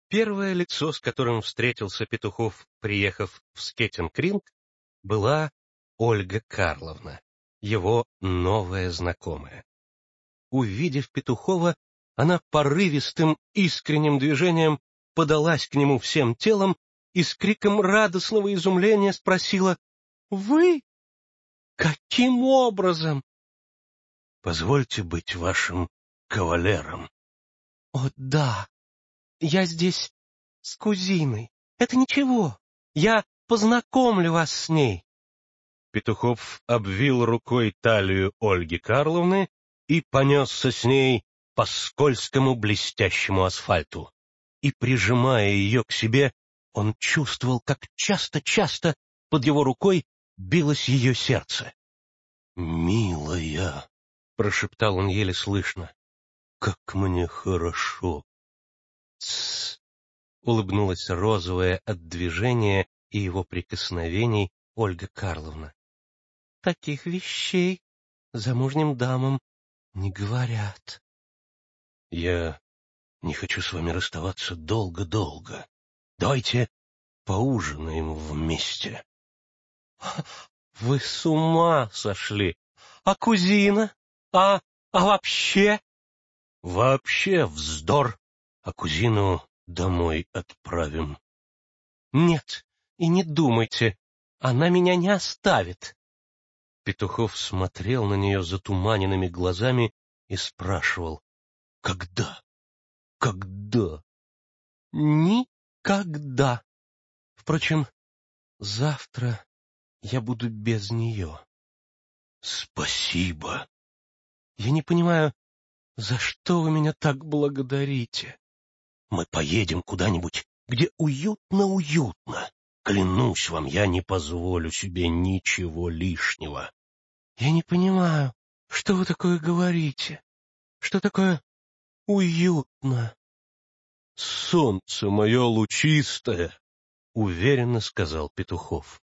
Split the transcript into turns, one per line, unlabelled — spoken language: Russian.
Первое лицо, с которым встретился Петухов, приехав в Скеттинг-Ринг, была Ольга Карловна, его новая знакомая. Увидев Петухова, она порывистым, искренним движением подалась к нему всем телом и с криком радостного изумления спросила: «Вы? Каким образом?»
«Позвольте быть вашим кавалером».
«О, да, я здесь с кузиной. Это ничего, я познакомлю вас с ней». Петухов обвил рукой талию Ольги Карловны и понесся с ней по скользкому блестящему асфальту. И, прижимая ее к себе, он чувствовал, как часто-часто под его рукой билось ее сердце.
«Милая», — прошептал он еле слышно, — «как мне хорошо».
«Тссс», — улыбнулась розовая от движения и его прикосновений Ольга Карловна. «Таких вещей замужним дамам не говорят».
«Я не хочу с вами расставаться долго-долго. Давайте поужинаем вместе».
«Вы с ума сошли! А кузина? А вообще?»
«Вообще вздор, а кузину домой отправим».
«Нет, и не думайте, она меня не оставит».
Петухов смотрел на нее затуманенными глазами и спрашивал: «Когда? Когда?»
«Никогда. Впрочем, завтра я буду без нее».
«Спасибо».
«Я не понимаю, за что вы меня так благодарите?»
«Мы поедем куда-нибудь, где уютно-уютно. Клянусь вам, я не позволю себе ничего лишнего».
«Я не понимаю, что вы такое говорите? Что такое уютно?»
«Солнце мое лучистое», — уверенно сказал Петухов.